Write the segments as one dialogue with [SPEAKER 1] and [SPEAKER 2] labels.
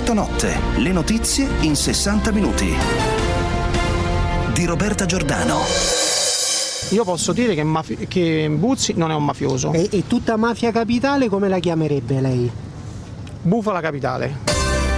[SPEAKER 1] Effetto Notte, le notizie in 60 minuti. Di Roberta Giordano.
[SPEAKER 2] Io posso dire che Buzzi non è un mafioso.
[SPEAKER 3] E tutta mafia capitale come la chiamerebbe lei?
[SPEAKER 2] Bufala capitale.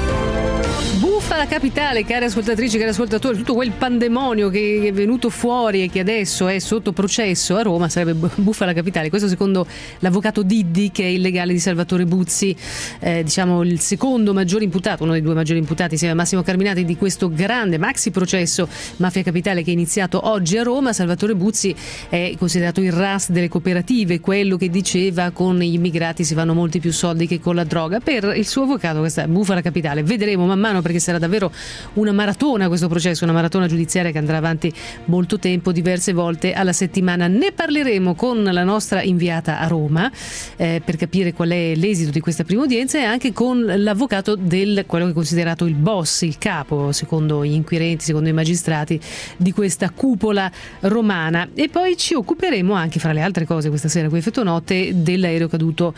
[SPEAKER 4] Bufala capitale, care ascoltatrici, cari ascoltatori, tutto quel pandemonio che è venuto fuori e che adesso è sotto processo a Roma sarebbe bufala capitale. Questo secondo l'avvocato Diddi, che è il legale di Salvatore Buzzi, diciamo il secondo maggiore imputato, uno dei due maggiori imputati insieme a Massimo Carminati di questo grande maxi processo Mafia Capitale che è iniziato oggi a Roma. Salvatore Buzzi è considerato il RAS delle cooperative, quello che diceva con gli immigrati si fanno molti più soldi che con la droga. Per il suo avvocato questa è bufala capitale. Vedremo man mano, perché sarà davvero una maratona questo processo, una maratona giudiziaria che andrà avanti molto tempo, diverse volte alla settimana. Ne parleremo con la nostra inviata a Roma per capire qual è l'esito di questa prima udienza, e anche con l'avvocato del quello che è considerato il boss, il capo, secondo gli inquirenti, secondo i magistrati, di questa cupola romana. E poi ci occuperemo anche, fra le altre cose, questa sera qui Effetto Notte, dell'aereo caduto,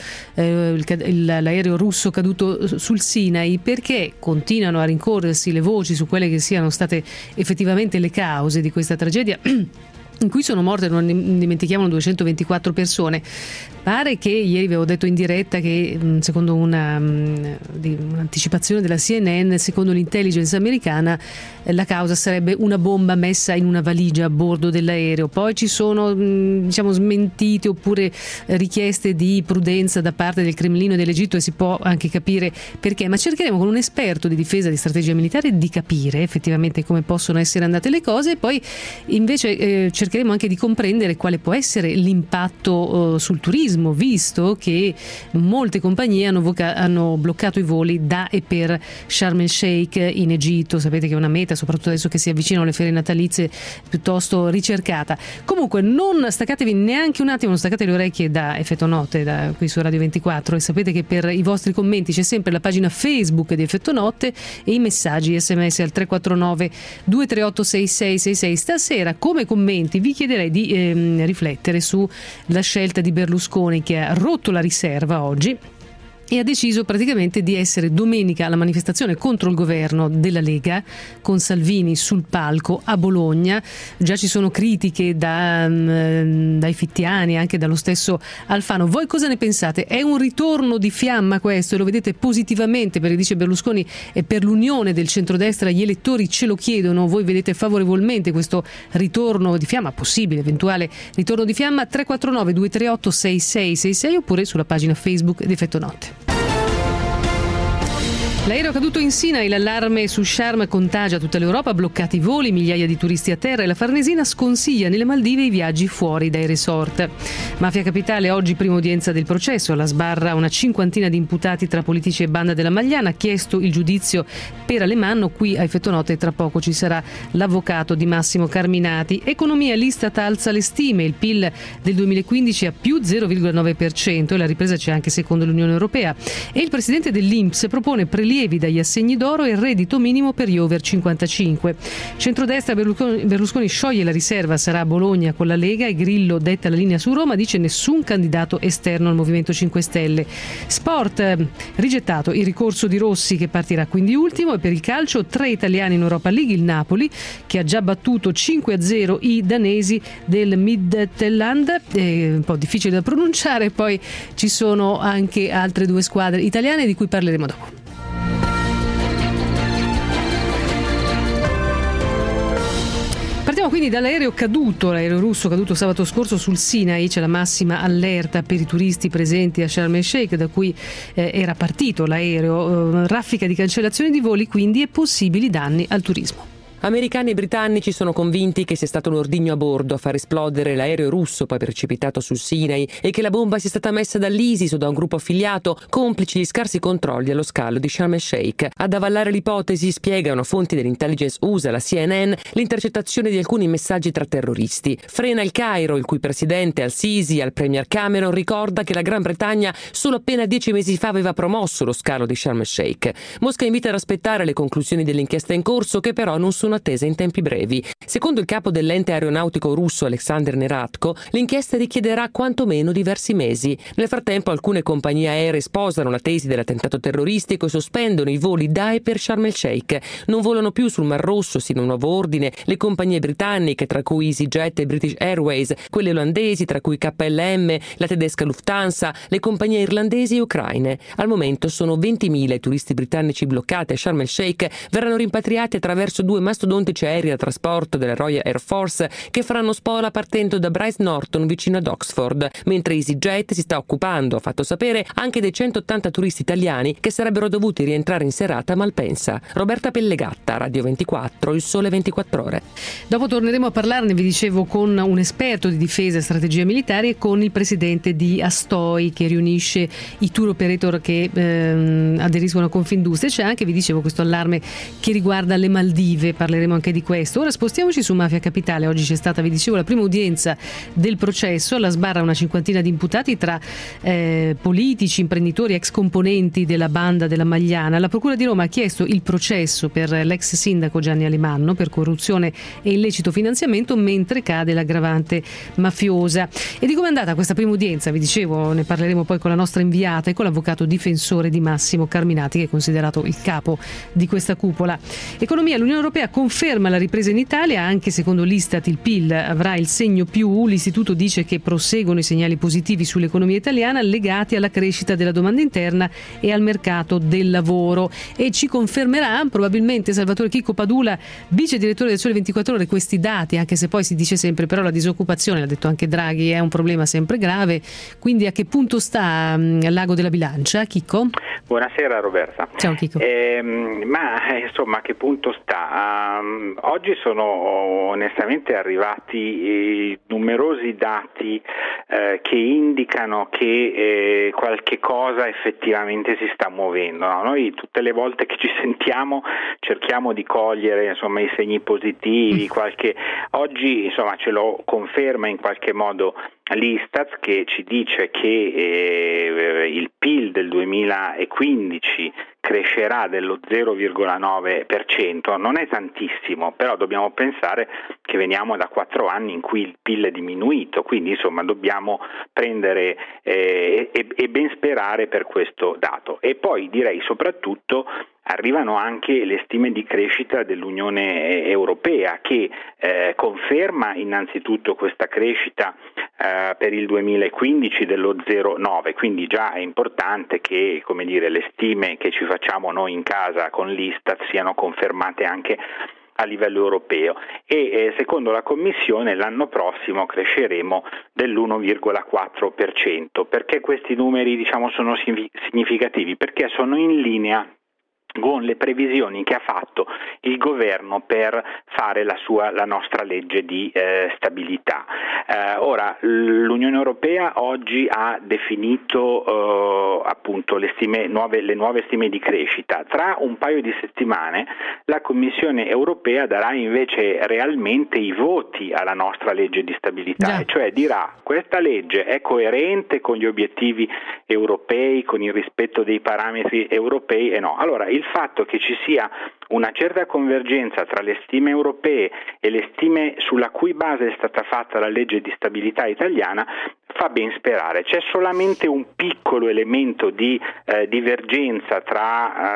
[SPEAKER 4] l'aereo russo caduto sul Sinai, perché continuano a rincorrersi le voci su quelle che siano state effettivamente le cause di questa tragedia in cui sono morte, non dimentichiamolo, 224 persone. Pare che ieri avevo detto in diretta che secondo un'anticipazione della CNN, secondo l'intelligence americana, la causa sarebbe una bomba messa in una valigia a bordo dell'aereo. Poi ci sono smentite oppure richieste di prudenza da parte del Cremlino e dell'Egitto, e si può anche capire perché, ma cercheremo con un esperto di difesa e di strategia militare di capire effettivamente come possono essere andate le cose, e poi invece cercheremo anche di comprendere quale può essere l'impatto sul turismo, visto che molte compagnie hanno bloccato i voli da e per Sharm el Sheikh in Egitto. Sapete che è una meta, soprattutto adesso che si avvicinano le ferie natalizie, piuttosto ricercata. Comunque non staccatevi neanche un attimo, non staccate le orecchie da Effetto Notte, da qui su Radio 24, e sapete che per i vostri commenti c'è sempre la pagina Facebook di Effetto Notte e i messaggi SMS al 349 238 6666. Stasera come commenti vi chiederei di riflettere sulla scelta di Berlusconi, che ha rotto la riserva oggi e ha deciso praticamente di essere domenica alla manifestazione contro il governo della Lega, con Salvini sul palco a Bologna. Già ci sono critiche dai fittiani, anche dallo stesso Alfano. Voi cosa ne pensate? È un ritorno di fiamma questo? Lo vedete positivamente, perché dice Berlusconi, e per l'unione del centrodestra gli elettori ce lo chiedono. Voi vedete favorevolmente questo ritorno di fiamma, possibile, eventuale ritorno di fiamma? 349 238 6666 oppure sulla pagina Facebook di Effetto Notte. L'aereo caduto in Sinai, l'allarme su Sharm contagia tutta l'Europa, bloccati i voli, migliaia di turisti a terra, e la Farnesina sconsiglia nelle Maldive i viaggi fuori dai resort. Mafia Capitale, oggi prima udienza del processo, alla sbarra una cinquantina di imputati tra politici e banda della Magliana, ha chiesto il giudizio per Alemanno. Qui a Effetto Notte tra poco ci sarà l'avvocato di Massimo Carminati. Economia, l'Istat alza le stime, il PIL del 2015 a più 0,9% e la ripresa c'è anche secondo l'Unione Europea, e il presidente dell'INPS propone prelievi dagli assegni d'oro e il reddito minimo per gli over 55. Centrodestra, Berlusconi scioglie la riserva, sarà a Bologna con la Lega, e Grillo detta la linea su Roma, dice nessun candidato esterno al Movimento 5 Stelle. Sport, rigettato il ricorso di Rossi, che partirà quindi ultimo, e per il calcio 3 italiani in Europa League, il Napoli che ha già battuto 5-0 i danesi del Midtjylland, un po' difficile da pronunciare. Poi ci sono anche altre 2 squadre italiane di cui parleremo dopo. Partiamo quindi dall'aereo caduto, l'aereo russo caduto sabato scorso sul Sinai. C'è la massima allerta per i turisti presenti a Sharm el Sheikh, da cui era partito l'aereo. Raffica di cancellazioni di voli quindi, e possibili danni al turismo.
[SPEAKER 5] Americani e britannici sono convinti che sia stato un ordigno a bordo a far esplodere l'aereo russo poi precipitato sul Sinai, e che la bomba sia stata messa dall'ISIS o da un gruppo affiliato, complici gli scarsi controlli allo scalo di Sharm el Sheikh. Ad avallare l'ipotesi, spiegano fonti dell'intelligence USA, la CNN, l'intercettazione di alcuni messaggi tra terroristi. Frena il Cairo, il cui presidente al-Sisi al premier Cameron ricorda che la Gran Bretagna solo appena 10 mesi fa aveva promosso lo scalo di Sharm el Sheikh. Mosca invita ad aspettare le conclusioni dell'inchiesta in corso, che però non sono sono attese in tempi brevi. Secondo il capo dell'ente aeronautico russo Alexander Neratko, l'inchiesta richiederà quantomeno diversi mesi. Nel frattempo alcune compagnie aeree sposano la tesi dell'attentato terroristico e sospendono i voli da e per Sharm el Sheikh. Non volano più sul Mar Rosso sino a nuovo ordine le compagnie britanniche, tra cui EasyJet e British Airways, quelle olandesi, tra cui KLM, la tedesca Lufthansa, le compagnie irlandesi e ucraine. Al momento sono 20.000 i turisti britannici bloccati a Sharm el Sheikh, verranno rimpatriati attraverso 2 mastodontici aerei da trasporto della Royal Air Force che faranno spola partendo da Brize Norton vicino ad Oxford, mentre EasyJet si sta occupando, ha fatto sapere, anche dei 180 turisti italiani che sarebbero dovuti rientrare in serata a Malpensa. Roberta Pellegatta, Radio 24, Il Sole 24 Ore.
[SPEAKER 4] Dopo torneremo a parlarne, vi dicevo, con un esperto di difesa e strategia militare e con il presidente di Astoi, che riunisce i tour operator che aderiscono a Confindustria. C'è anche, vi dicevo, questo allarme che riguarda le Maldive, parleremo anche di questo. Ora spostiamoci su Mafia Capitale. Oggi c'è stata, vi dicevo, la prima udienza del processo. Alla sbarra una cinquantina di imputati tra politici, imprenditori, ex componenti della banda della Magliana. La Procura di Roma ha chiesto il processo per l'ex sindaco Gianni Alemanno per corruzione e illecito finanziamento, mentre cade l'aggravante mafiosa. E di come è andata questa prima udienza, vi dicevo, ne parleremo poi con la nostra inviata e con l'avvocato difensore di Massimo Carminati, che è considerato il capo di questa cupola. Economia. L'Unione Europea conferma la ripresa in Italia, anche secondo l'Istat il PIL avrà il segno più. L'istituto dice che proseguono i segnali positivi sull'economia italiana legati alla crescita della domanda interna e al mercato del lavoro, e ci confermerà probabilmente Salvatore Chicco Padula, vice direttore del Sole 24 Ore, questi dati, anche se poi si dice sempre però la disoccupazione, l'ha detto anche Draghi, è un problema sempre grave. Quindi a che punto sta l'ago della bilancia, Chicco?
[SPEAKER 6] Buonasera Roberta.
[SPEAKER 4] Ciao Chicco.
[SPEAKER 6] Insomma, a che punto sta? Oggi sono onestamente arrivati numerosi dati che indicano che qualche cosa effettivamente si sta muovendo, no? Noi tutte le volte che ci sentiamo cerchiamo di cogliere, insomma, i segni positivi, oggi, insomma, ce lo conferma in qualche modo l'Istat, che ci dice che il PIL del 2015 crescerà dello 0,9%, non è tantissimo, però dobbiamo pensare che veniamo da 4 anni in cui il PIL è diminuito, quindi insomma dobbiamo prendere e ben sperare per questo dato. E poi direi soprattutto arrivano anche le stime di crescita dell'Unione Europea, che conferma innanzitutto questa crescita per il 2015 dello 0,9, quindi già è importante che, come dire, le stime che ci facciamo noi in casa con l'Istat siano confermate anche a livello europeo, e secondo la Commissione l'anno prossimo cresceremo dell'1,4%. Perché questi numeri, diciamo, sono significativi? Perché sono in linea con le previsioni che ha fatto il governo per fare la nostra legge di stabilità. Ora, l'Unione Europea oggi ha definito appunto le nuove stime di crescita. Tra un paio di settimane la Commissione Europea darà invece realmente i voti alla nostra legge di stabilità, cioè dirà: questa legge è coerente con gli obiettivi europei, con il rispetto dei parametri europei e no. Allora, il fatto che ci sia una certa convergenza tra le stime europee e le stime sulla cui base è stata fatta la legge di stabilità italiana fa ben sperare. C'è solamente un piccolo elemento di divergenza tra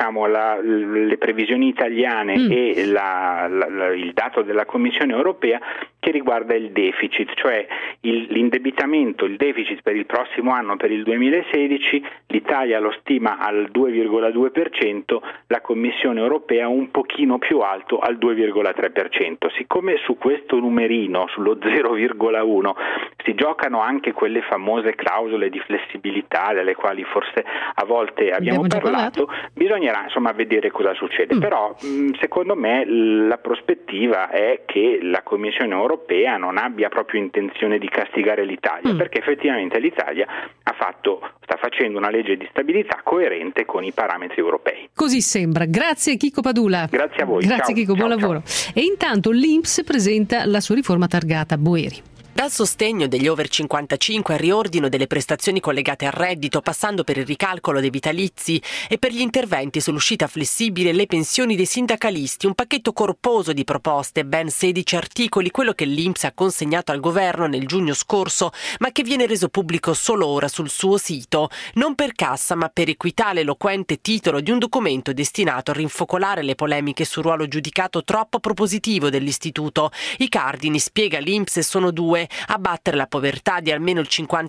[SPEAKER 6] le previsioni italiane e il dato della Commissione Europea, che riguarda il deficit, cioè l'indebitamento, il deficit per il prossimo anno, per il 2016, l'Italia lo stima al 2,2%, la Commissione Europea un pochino più alto, al 2,3%. Siccome su questo numerino, sullo 0,1, si giocano anche quelle famose clausole di flessibilità delle quali forse a volte abbiamo parlato, bisognerà insomma vedere cosa succede. Però secondo me la prospettiva è che la Commissione Europea non abbia proprio intenzione di castigare l'Italia, perché effettivamente l'Italia sta facendo una legge di stabilità coerente con i parametri europei.
[SPEAKER 4] Così sembra. Grazie Chicco Padula.
[SPEAKER 6] Grazie a voi.
[SPEAKER 4] Grazie
[SPEAKER 6] ciao,
[SPEAKER 4] Chicco,
[SPEAKER 6] ciao,
[SPEAKER 4] buon lavoro. E intanto l'INPS presenta la sua riforma targata Boeri.
[SPEAKER 7] Dal sostegno degli over 55 al riordino delle prestazioni collegate al reddito, passando per il ricalcolo dei vitalizi e per gli interventi sull'uscita flessibile e le pensioni dei sindacalisti, un pacchetto corposo di proposte, ben 16 articoli, quello che l'INPS ha consegnato al governo nel giugno scorso, ma che viene reso pubblico solo ora sul suo sito, non per cassa ma per equità, l'eloquente titolo di un documento destinato a rinfocolare le polemiche sul ruolo giudicato troppo propositivo dell'istituto. I cardini, spiega l'INPS, sono due: abbattere la povertà di almeno il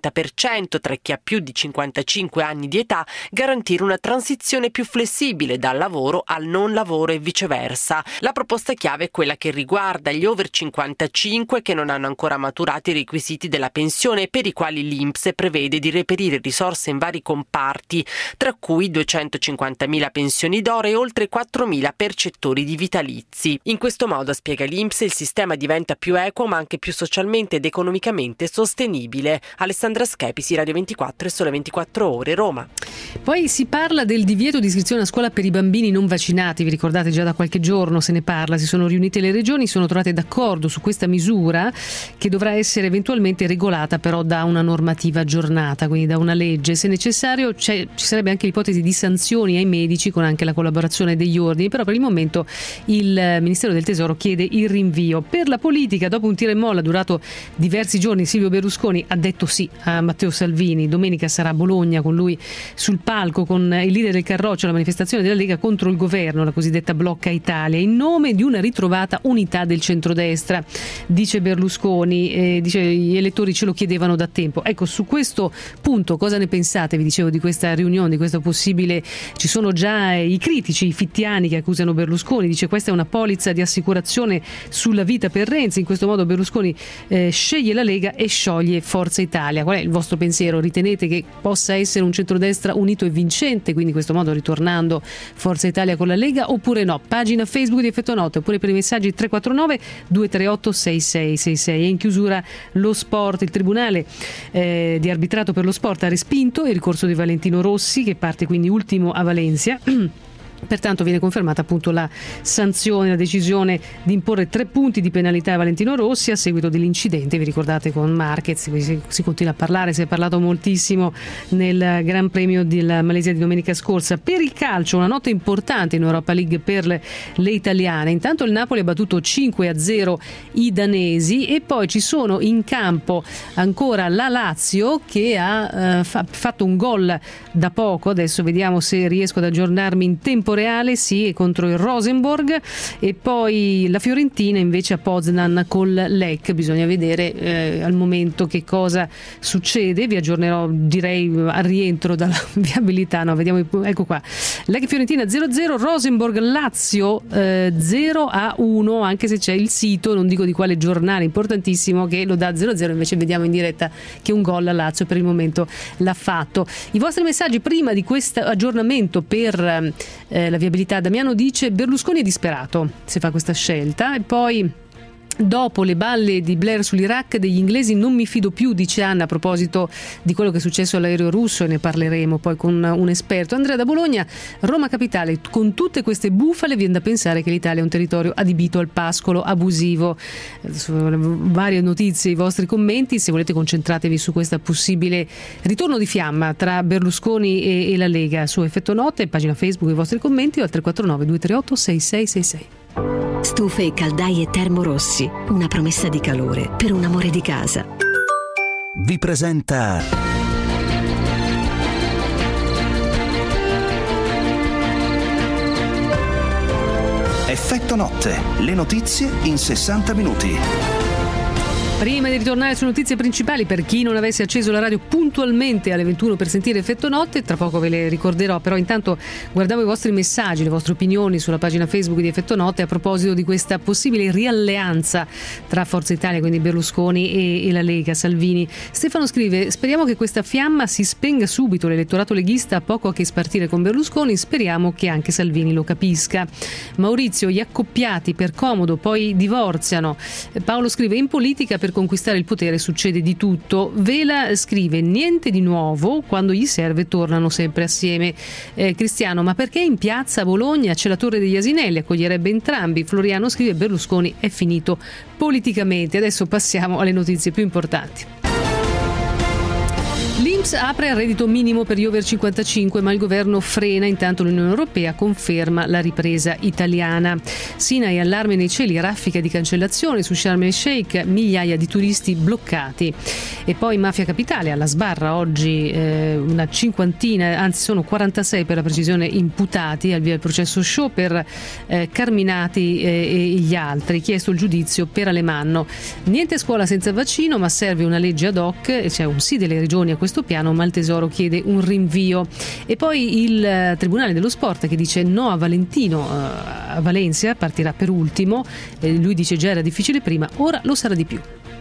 [SPEAKER 7] 50% tra chi ha più di 55 anni di età, garantire una transizione più flessibile dal lavoro al non lavoro e viceversa. La proposta chiave è quella che riguarda gli over 55 che non hanno ancora maturato i requisiti della pensione e per i quali l'INPS prevede di reperire risorse in vari comparti, tra cui 250.000 pensioni d'oro e oltre 4.000 percettori di vitalizi. In questo modo, spiega l'INPS, il sistema diventa più equo ma anche più socialmente ed economicamente sostenibile. Alessandra Schepisi, Radio 24 e Sole 24 Ore, Roma.
[SPEAKER 4] Poi si parla del divieto di iscrizione a scuola per i bambini non vaccinati. Vi ricordate, già da qualche giorno se ne parla, si sono riunite le regioni, sono trovate d'accordo su questa misura che dovrà essere eventualmente regolata però da una normativa aggiornata, quindi da una legge. Se necessario ci sarebbe anche l'ipotesi di sanzioni ai medici con anche la collaborazione degli ordini, però per il momento il Ministero del Tesoro chiede il rinvio. Per la politica, dopo un tira e molla durato diversi giorni, Silvio Berlusconi ha detto sì a Matteo Salvini. Domenica sarà a Bologna con lui sul palco con il leader del Carroccio, la manifestazione della Lega contro il governo, la cosiddetta Blocca Italia, in nome di una ritrovata unità del centrodestra, dice Berlusconi. Dice gli elettori ce lo chiedevano da tempo. Ecco, su questo punto cosa ne pensate? Vi dicevo di questa riunione, di questo possibile. Ci sono già i critici, i fittiani che accusano Berlusconi, dice questa è una polizza di assicurazione sulla vita per Renzi, in questo modo Berlusconi sceglie la Lega e scioglie Forza Italia. Qual è il vostro pensiero? Ritenete che possa essere un centrodestra unito e vincente, quindi in questo modo ritornando Forza Italia con la Lega, oppure no? Pagina Facebook di Effetto Notte, oppure per i messaggi 349 238 6666. E in chiusura lo sport. Il Tribunale di arbitrato per lo sport ha respinto il ricorso di Valentino Rossi, che parte quindi ultimo a Valencia. Pertanto viene confermata appunto la sanzione, la decisione di imporre 3 punti di penalità a Valentino Rossi a seguito dell'incidente. Vi ricordate con Marquez, si continua a parlare, si è parlato moltissimo nel Gran Premio della Malesia di domenica scorsa. Per il calcio, una notte importante in Europa League per le italiane. Intanto il Napoli ha battuto 5-0 i danesi e poi ci sono in campo ancora la Lazio che ha fatto un gol da poco. Adesso vediamo se riesco ad aggiornarmi in tempo reale. Sì, è contro il Rosenborg. E poi la Fiorentina invece a Poznan col Lech. Bisogna vedere al momento che cosa succede. Vi aggiornerò, direi, al rientro dalla viabilità. No, vediamo, ecco qua. Lech Fiorentina 0-0, Rosenborg Lazio 0-1, anche se c'è il sito, non dico di quale giornale importantissimo, che lo dà 0-0, invece vediamo in diretta che un gol a Lazio per il momento l'ha fatto. I vostri messaggi prima di questo aggiornamento per la viabilità. Damiano dice Berlusconi è disperato se fa questa scelta. E poi dopo le balle di Blair sull'Iraq degli inglesi non mi fido più, dice Anna, a proposito di quello che è successo all'aereo russo, e ne parleremo poi con un esperto. Andrea da Bologna, Roma capitale, con tutte queste bufale viene da pensare che l'Italia è un territorio adibito al pascolo abusivo. Varie notizie, i vostri commenti, se volete concentratevi su questa possibile ritorno di fiamma tra Berlusconi e la Lega su Effetto Notte, pagina Facebook, i vostri commenti o al 349 238 6666.
[SPEAKER 8] Stufe e caldaie Termorossi, una promessa di calore per un amore di casa.
[SPEAKER 1] Vi presenta Effetto Notte, le notizie in 60 minuti.
[SPEAKER 4] Prima di ritornare sulle notizie principali, per chi non avesse acceso la radio puntualmente alle 21 per sentire Effetto Notte, tra poco ve le ricorderò, però intanto guardavo i vostri messaggi, le vostre opinioni sulla pagina Facebook di Effetto Notte a proposito di questa possibile rialleanza tra Forza Italia, quindi Berlusconi, e la Lega, Salvini. Stefano scrive: speriamo che questa fiamma si spenga subito, l'elettorato leghista ha poco a che spartire con Berlusconi, speriamo che anche Salvini lo capisca. Maurizio: gli accoppiati per comodo poi divorziano. Paolo scrive: in politica per per conquistare il potere succede di tutto. Vela scrive: niente di nuovo, quando gli serve tornano sempre assieme. Cristiano: ma perché in piazza a Bologna c'è la Torre degli Asinelli, accoglierebbe entrambi. Floriano scrive: Berlusconi è finito politicamente. Adesso passiamo alle notizie più importanti. L'INPS apre al reddito minimo per gli over 55, ma il governo frena, intanto l'Unione Europea conferma la ripresa italiana. Sinai, allarme nei cieli, raffica di cancellazione su Sharm el Sheikh, migliaia di turisti bloccati. E poi mafia capitale, alla sbarra oggi una cinquantina, anzi sono 46 per la precisione, imputati, al via il processo show per Carminati e gli altri, chiesto il giudizio per Alemanno. Niente scuola senza vaccino, ma serve una legge ad hoc, c'è un sì delle regioni a questo piano, ma il Tesoro chiede un rinvio. E poi il Tribunale dello Sport che dice no a Valentino a Valencia, partirà per ultimo, lui dice già era difficile prima, ora lo sarà di più.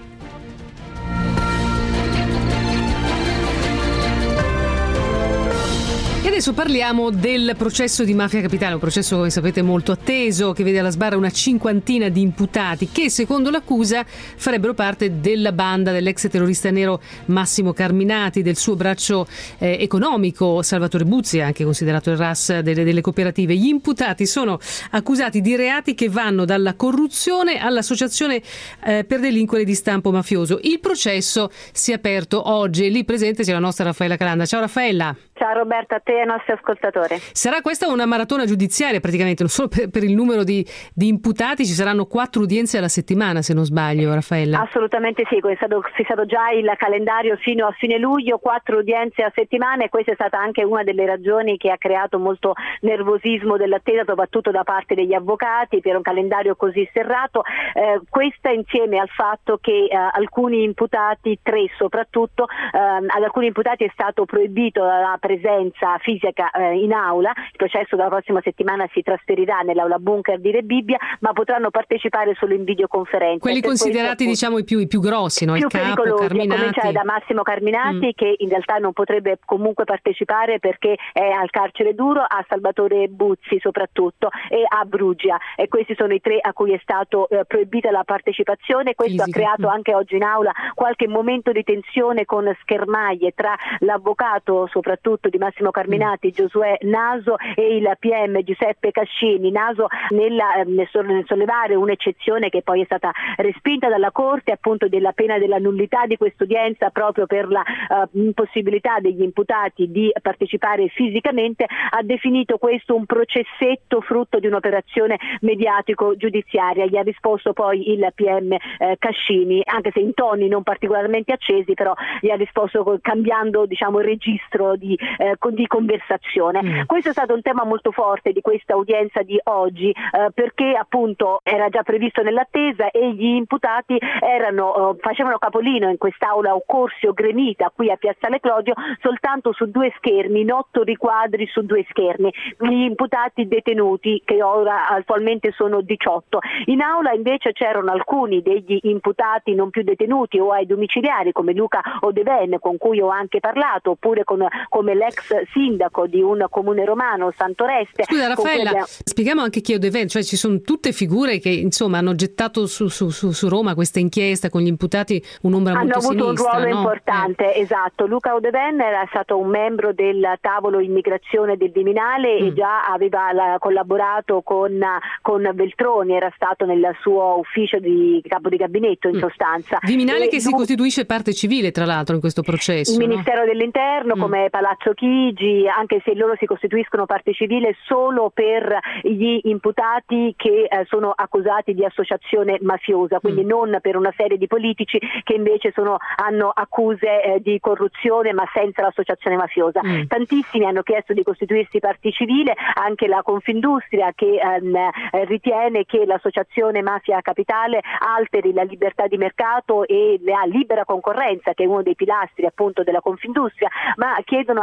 [SPEAKER 4] Adesso parliamo del processo di Mafia Capitale, un processo, come sapete, molto atteso, che vede alla sbarra una cinquantina di imputati che, secondo l'accusa, farebbero parte della banda dell'ex terrorista nero Massimo Carminati, del suo braccio economico Salvatore Buzzi, anche considerato il RAS delle cooperative. Gli imputati sono accusati di reati che vanno dalla corruzione all'associazione per delinquere di stampo mafioso. Il processo si è aperto oggi e lì presente c'è la nostra Raffaella Calanda. Ciao Raffaella.
[SPEAKER 9] Ciao Roberta, a te e ai nostri ascoltatori.
[SPEAKER 4] Sarà questa una maratona giudiziaria praticamente, non solo per il numero di imputati, ci saranno 4 udienze alla settimana, se non sbaglio, Raffaella.
[SPEAKER 9] Assolutamente sì, è stato già il calendario fino a fine luglio, 4 udienze a settimana, e questa è stata anche una delle ragioni che ha creato molto nervosismo dell'attesa, soprattutto da parte degli avvocati, per un calendario così serrato. Questa insieme al fatto che alcuni imputati, 3 soprattutto, ad alcuni imputati è stato proibito la presenza fisica in aula. Il processo dalla prossima settimana si trasferirà nell'aula bunker di Rebibbia, ma potranno partecipare solo in videoconferenza.
[SPEAKER 4] Quelli considerati diciamo i più grossi, no?
[SPEAKER 9] Più
[SPEAKER 4] il capo
[SPEAKER 9] pericolosi,
[SPEAKER 4] Carminati.
[SPEAKER 9] A cominciare da Massimo Carminati, che in realtà non potrebbe comunque partecipare perché è al carcere duro, a Salvatore Buzzi soprattutto e a Brugia, e questi sono i 3 a cui è stato proibita la partecipazione. Questo ha creato anche oggi in aula qualche momento di tensione con schermaglie tra l'avvocato soprattutto di Massimo Carminati, Giosuè Naso, e il PM Giuseppe Cascini. Naso nel sollevare un'eccezione che poi è stata respinta dalla Corte, appunto della pena della nullità di quest'udienza, proprio per la impossibilità degli imputati di partecipare fisicamente, ha definito questo un processetto frutto di un'operazione mediatico-giudiziaria. Gli ha risposto poi il PM Cascini, anche se in toni non particolarmente accesi, però gli ha risposto cambiando il registro di conversazione. Questo è stato un tema molto forte di questa udienza di oggi, perché appunto era già previsto nell'attesa e gli imputati facevano capolino in quest'aula Occorsio gremita qui a Piazzale Clodio soltanto su 2 schermi, in 8 riquadri su 2 schermi. Gli imputati detenuti, che ora attualmente sono 18. In aula invece c'erano alcuni degli imputati non più detenuti o ai domiciliari, come Luca Odeven, con cui ho anche parlato, oppure come l'ex sindaco di un comune romano, Santoreste.
[SPEAKER 4] Scusa Raffaella, spieghiamo anche chi è Odeven, cioè ci sono tutte figure che insomma hanno gettato su Roma questa inchiesta con gli imputati un'ombra molto sinistra.
[SPEAKER 9] Hanno avuto un ruolo importante, esatto. Luca Odeven era stato un membro del tavolo immigrazione del Viminale e già aveva collaborato con Veltroni, era stato nel suo ufficio di capo di gabinetto in sostanza.
[SPEAKER 4] Viminale che si costituisce parte civile tra l'altro in questo processo.
[SPEAKER 9] Il Ministero dell'Interno come Palazzo Chigi, anche se loro si costituiscono parte civile solo per gli imputati che sono accusati di associazione mafiosa, quindi non per una serie di politici che invece hanno accuse di corruzione ma senza l'associazione mafiosa. Tantissimi hanno chiesto di costituirsi parte civile, anche la Confindustria che ritiene che l'associazione Mafia Capitale alteri la libertà di mercato e la libera concorrenza, che è uno dei pilastri appunto della Confindustria, ma chiedono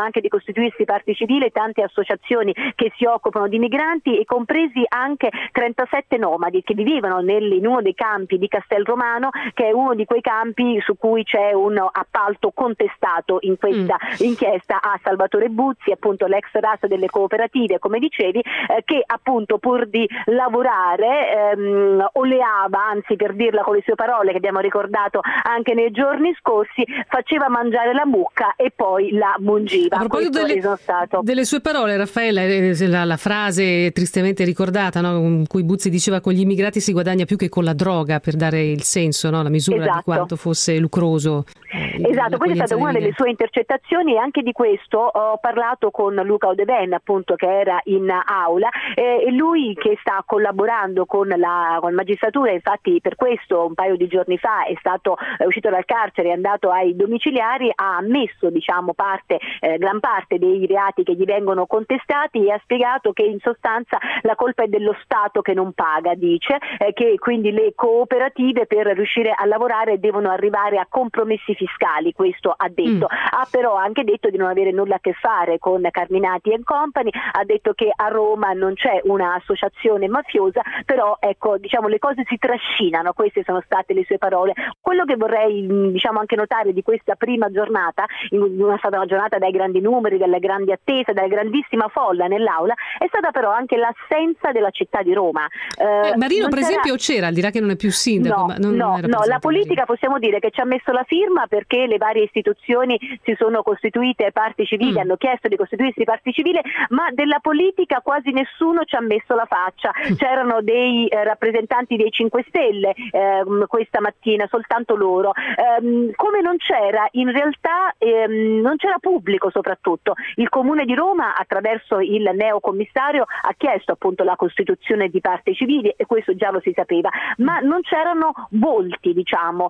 [SPEAKER 9] anche di costituirsi parte civile tante associazioni che si occupano di migranti, e compresi anche 37 nomadi che vivevano in uno dei campi di Castelromano, che è uno di quei campi su cui c'è un appalto contestato in questa inchiesta a Salvatore Buzzi, appunto l'ex RAS delle cooperative, come dicevi, che appunto pur di lavorare oleava, anzi, per dirla con le sue parole che abbiamo ricordato anche nei giorni scorsi, faceva mangiare la mucca e poi la mungiva.
[SPEAKER 4] A proposito delle sue parole, Raffaella, la frase tristemente ricordata, no? In cui Buzzi diceva: con gli immigrati si guadagna più che con la droga, per dare il senso, no? La misura di quanto fosse lucroso.
[SPEAKER 9] Esatto, questa è stata una delle sue intercettazioni, e anche di questo ho parlato con Luca Odeven, appunto, che era in aula, e lui, che sta collaborando con la magistratura, infatti per questo un paio di giorni fa è uscito dal carcere, è andato ai domiciliari, ha ammesso, diciamo, gran parte dei reati che gli vengono contestati, e ha spiegato che in sostanza la colpa è dello Stato che non paga, dice, che quindi le cooperative per riuscire a lavorare devono arrivare a compromessi fiscali, questo ha detto. Ha però anche detto di non avere nulla a che fare con Carminati & Company, ha detto che a Roma non c'è un'associazione mafiosa, però ecco, diciamo, le cose si trascinano, queste sono state le sue parole. Quello che vorrei, diciamo, anche notare di questa prima giornata, è stata una giornata dai grandi numeri, delle grandi attese, dalla grandissima folla nell'aula, è stata però anche l'assenza della città di Roma.
[SPEAKER 4] Marino, per esempio, c'era, dirà che non è più sindaco.
[SPEAKER 9] No, la politica possiamo dire che ci ha messo la firma, perché le varie istituzioni si sono costituite parti civili, hanno chiesto di costituirsi parti civile, ma della politica quasi nessuno ci ha messo la faccia. C'erano dei rappresentanti dei 5 Stelle questa mattina, soltanto loro. Come non c'era, in realtà non c'era pubblico, soprattutto. Il Comune di Roma, attraverso il neocommissario, ha chiesto appunto la costituzione di parti civili, e questo già lo si sapeva, ma non c'erano volti, diciamo,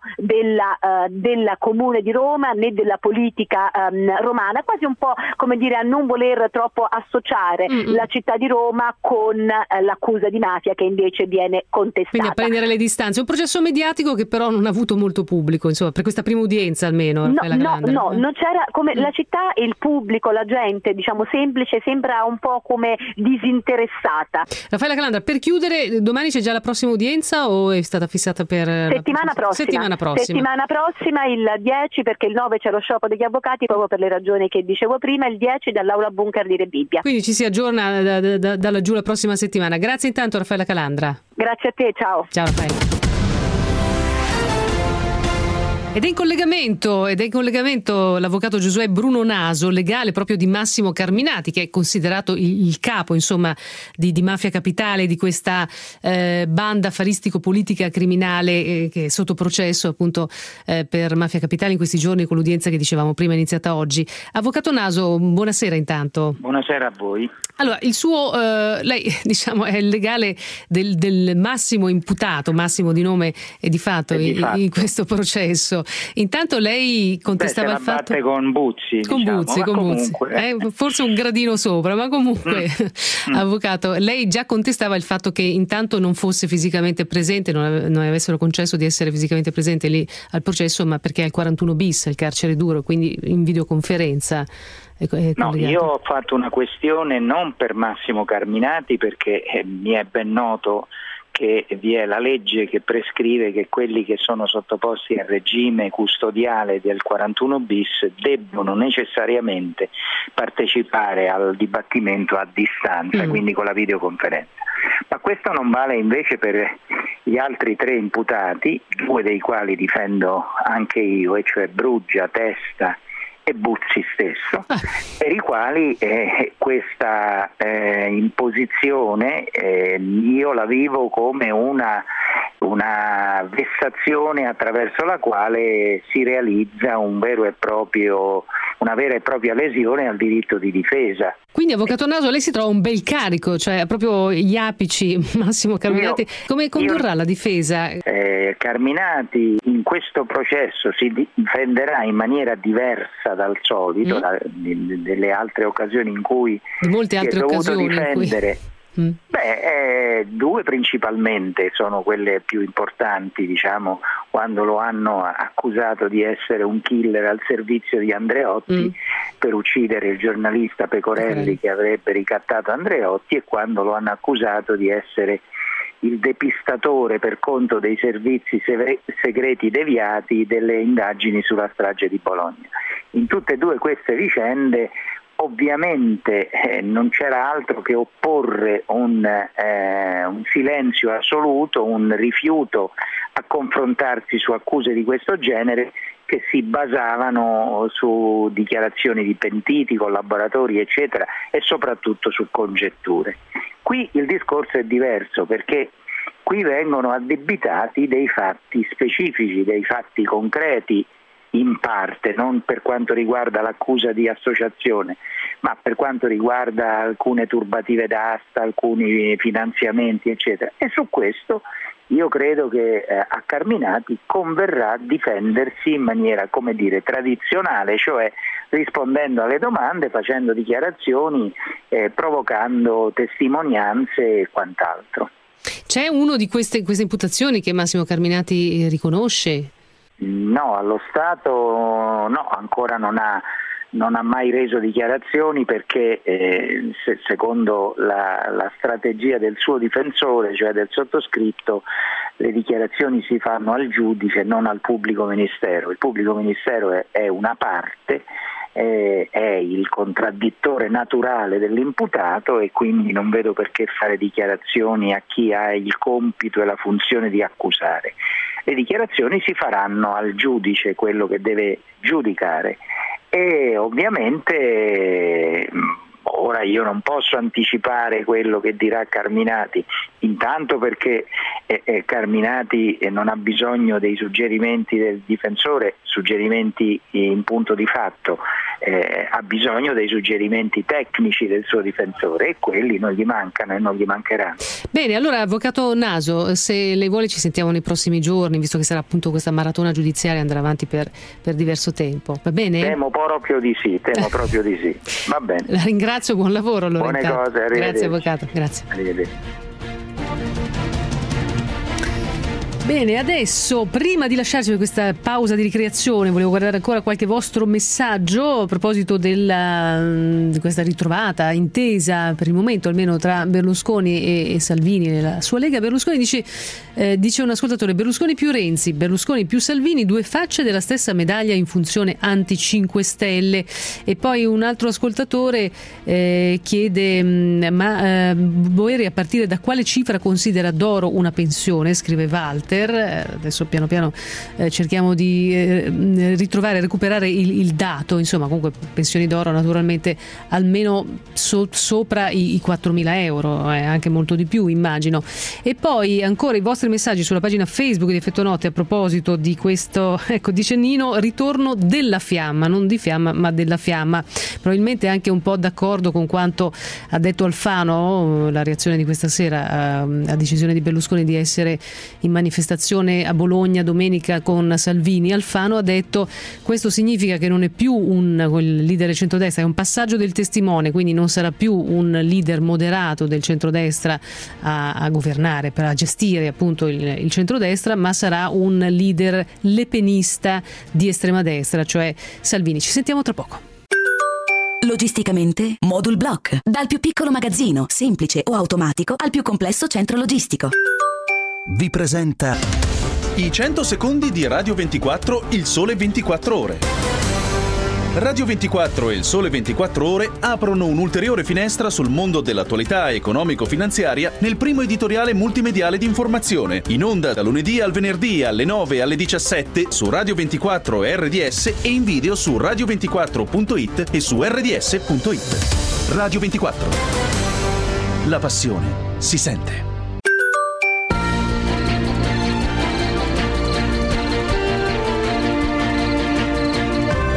[SPEAKER 9] della Comune di Roma né della politica romana, quasi un po' come dire a non voler troppo associare la città di Roma con l'accusa di mafia che invece viene contestata.
[SPEAKER 4] Quindi a prendere le distanze. Un processo mediatico che però non ha avuto molto pubblico, insomma, per questa prima udienza almeno.
[SPEAKER 9] No, non c'era, come la città e il pubblico, la gente, diciamo, semplice, sembra un po' come disinteressata.
[SPEAKER 4] Raffaella Calandra, per chiudere, domani c'è già la prossima udienza o è stata fissata per
[SPEAKER 9] settimana prossima, il 10, perché il 9 c'è lo sciopero degli avvocati, proprio per le ragioni che dicevo prima, il 10 dall'aula bunker di Rebibbia.
[SPEAKER 4] Quindi ci si aggiorna da laggiù la prossima settimana. Grazie intanto, Raffaella Calandra.
[SPEAKER 9] Grazie a te, ciao.
[SPEAKER 4] Ciao Raffaella. Ed è in collegamento l'avvocato Giosuè Bruno Naso, legale proprio di Massimo Carminati, che è considerato il capo, insomma, di Mafia Capitale, di questa banda affaristico-politica criminale che è sotto processo appunto per Mafia Capitale in questi giorni, con l'udienza che dicevamo prima iniziata oggi. Avvocato Naso, buonasera intanto.
[SPEAKER 10] Buonasera a voi.
[SPEAKER 4] Allora, lei diciamo è il legale del massimo imputato, massimo di nome e di fatto in questo processo. Intanto lei contestava il fatto
[SPEAKER 10] con Buzzi,
[SPEAKER 4] forse un gradino sopra, ma comunque avvocato, lei già contestava il fatto che intanto non fosse fisicamente presente, non avessero concesso di essere fisicamente presente lì al processo, ma perché è il 41 bis, il carcere duro, quindi in videoconferenza.
[SPEAKER 10] No, io ho fatto una questione non per Massimo Carminati, perché mi è ben noto che vi è la legge che prescrive che quelli che sono sottoposti al regime custodiale del 41 bis debbono necessariamente partecipare al dibattimento a distanza, quindi con la videoconferenza. Ma questo non vale invece per gli altri 3 imputati, 2 dei quali difendo anche io, e cioè Bruggia, Testa e Buzzi stesso, per i quali questa imposizione io la vivo come una vessazione attraverso la quale si realizza una vera e propria lesione al diritto di difesa.
[SPEAKER 4] Quindi, avvocato Naso, lei si trova un bel carico, cioè proprio gli apici, Massimo Carminati. Come condurrà la difesa?
[SPEAKER 10] Carminati in questo processo si difenderà in maniera diversa dal solito, delle altre occasioni in cui
[SPEAKER 4] di molte altre
[SPEAKER 10] si è dovuto
[SPEAKER 4] occasioni
[SPEAKER 10] difendere Due principalmente sono quelle più importanti, diciamo, quando lo hanno accusato di essere un killer al servizio di Andreotti per uccidere il giornalista Pecorelli che avrebbe ricattato Andreotti, e quando lo hanno accusato di essere il depistatore per conto dei servizi segreti deviati delle indagini sulla strage di Bologna. In tutte e due queste vicende ovviamente non c'era altro che opporre un silenzio assoluto, un rifiuto a confrontarsi su accuse di questo genere che si basavano su dichiarazioni di pentiti, collaboratori, eccetera, e soprattutto su congetture. Qui il discorso è diverso, perché qui vengono addebitati dei fatti specifici, dei fatti concreti, in parte, non per quanto riguarda l'accusa di associazione, ma per quanto riguarda alcune turbative d'asta, alcuni finanziamenti, eccetera. E su questo io credo che a Carminati converrà difendersi in maniera, come dire, tradizionale, cioè rispondendo alle domande, facendo dichiarazioni, provocando testimonianze e quant'altro.
[SPEAKER 4] C'è uno di queste imputazioni che Massimo Carminati riconosce?
[SPEAKER 10] No, allo Stato no, ancora non ha mai reso dichiarazioni, perché secondo la strategia del suo difensore, cioè del sottoscritto, le dichiarazioni si fanno al giudice, non al pubblico ministero. Il pubblico ministero è una parte, è il contraddittore naturale dell'imputato, e quindi non vedo perché fare dichiarazioni a chi ha il compito e la funzione di accusare. Le dichiarazioni si faranno al giudice, quello che deve giudicare, e ovviamente ora io non posso anticipare quello che dirà Carminati, intanto perché Carminati non ha bisogno dei suggerimenti del difensore, suggerimenti in punto di fatto, ha bisogno dei suggerimenti tecnici del suo difensore, e quelli non gli mancano e non gli mancheranno.
[SPEAKER 4] Bene, allora avvocato Naso, se lei vuole ci sentiamo nei prossimi giorni, visto che sarà appunto questa maratona giudiziaria, andrà avanti per diverso tempo, va bene?
[SPEAKER 10] Temo proprio di sì, va bene.
[SPEAKER 4] La ringrazio, buon lavoro allora.
[SPEAKER 10] Buone cose, arrivederci.
[SPEAKER 4] Grazie avvocato, grazie.
[SPEAKER 10] Arrivederci.
[SPEAKER 4] Bene, adesso prima di lasciarci per questa pausa di ricreazione volevo guardare ancora qualche vostro messaggio a proposito di questa ritrovata intesa, per il momento almeno, tra Berlusconi e Salvini e la sua Lega. Berlusconi dice un ascoltatore: Berlusconi più Renzi, Berlusconi più Salvini, due facce della stessa medaglia in funzione anti 5 Stelle. E poi un altro ascoltatore chiede: ma Boeri a partire da quale cifra considera d'oro una pensione? Scrive Walter. Adesso piano piano cerchiamo di recuperare il dato. Insomma, comunque pensioni d'oro naturalmente almeno sopra i 4.000 euro, anche molto di più immagino. E poi ancora i vostri messaggi sulla pagina Facebook di Effetto Notte a proposito di questo, ecco, dice Nino, ritorno della fiamma, non di fiamma ma della fiamma, probabilmente anche un po' d'accordo con quanto ha detto Alfano. La reazione di questa sera a decisione di Berlusconi di essere in manifestazione a Bologna domenica con Salvini. Alfano ha detto: questo significa che non è più un leader del centrodestra, è un passaggio del testimone, quindi non sarà più un leader moderato del centrodestra a governare, a gestire appunto il centrodestra, ma sarà un leader lepenista di estrema destra, cioè Salvini. Ci sentiamo tra poco.
[SPEAKER 11] Logisticamente Modul Block, dal più piccolo magazzino semplice o automatico al più complesso centro logistico.
[SPEAKER 1] Vi presenta
[SPEAKER 12] i 100 secondi di Radio 24, il Sole 24 Ore. Radio 24 e il Sole 24 Ore aprono un'ulteriore finestra sul mondo dell'attualità economico-finanziaria nel primo editoriale multimediale di informazione, in onda da lunedì al venerdì alle 9 e alle 17 su Radio 24 e RDS, e in video su radio24.it e su rds.it. Radio 24. La passione si sente.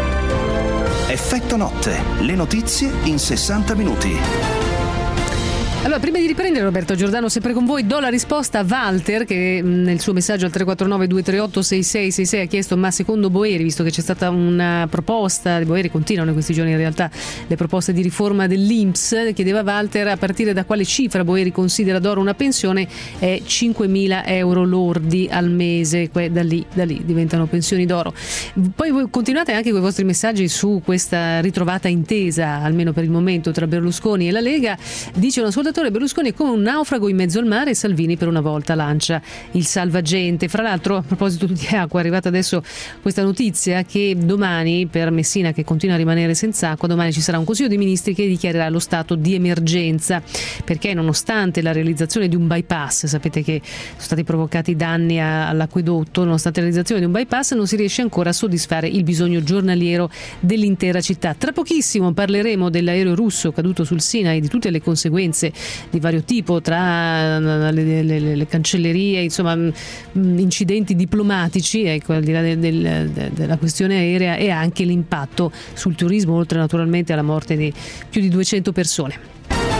[SPEAKER 1] Effetto Notte, le notizie in 60 minuti.
[SPEAKER 4] Allora, prima di riprendere, Roberto Giordano sempre con voi, do la risposta a Walter che nel suo messaggio al 349-238-6666 ha chiesto: ma secondo Boeri, visto che c'è stata una proposta, Boeri continuano in questi giorni in realtà le proposte di riforma dell'INPS, chiedeva Walter a partire da quale cifra Boeri considera d'oro una pensione, è 5.000 euro lordi al mese, da lì diventano pensioni d'oro. Poi voi continuate anche con i vostri messaggi su questa ritrovata intesa, almeno per il momento, tra Berlusconi e la Lega. Dice un ascoltatore: Berlusconi è come un naufrago in mezzo al mare e Salvini per una volta lancia il salvagente. Fra l'altro, a proposito di acqua, è arrivata adesso questa notizia che domani, per Messina che continua a rimanere senza acqua, domani ci sarà un Consiglio dei Ministri che dichiarerà lo stato di emergenza, perché nonostante la realizzazione di un bypass, sapete che sono stati provocati danni all'acquedotto, nonostante la realizzazione di un bypass non si riesce ancora a soddisfare il bisogno giornaliero dell'intera città. Tra pochissimo parleremo dell'aereo russo caduto sul Sinai e di tutte le conseguenze di vario tipo, tra le cancellerie, insomma incidenti diplomatici, ecco, al di là della questione aerea, e anche l'impatto sul turismo, oltre naturalmente alla morte di più di 200 persone.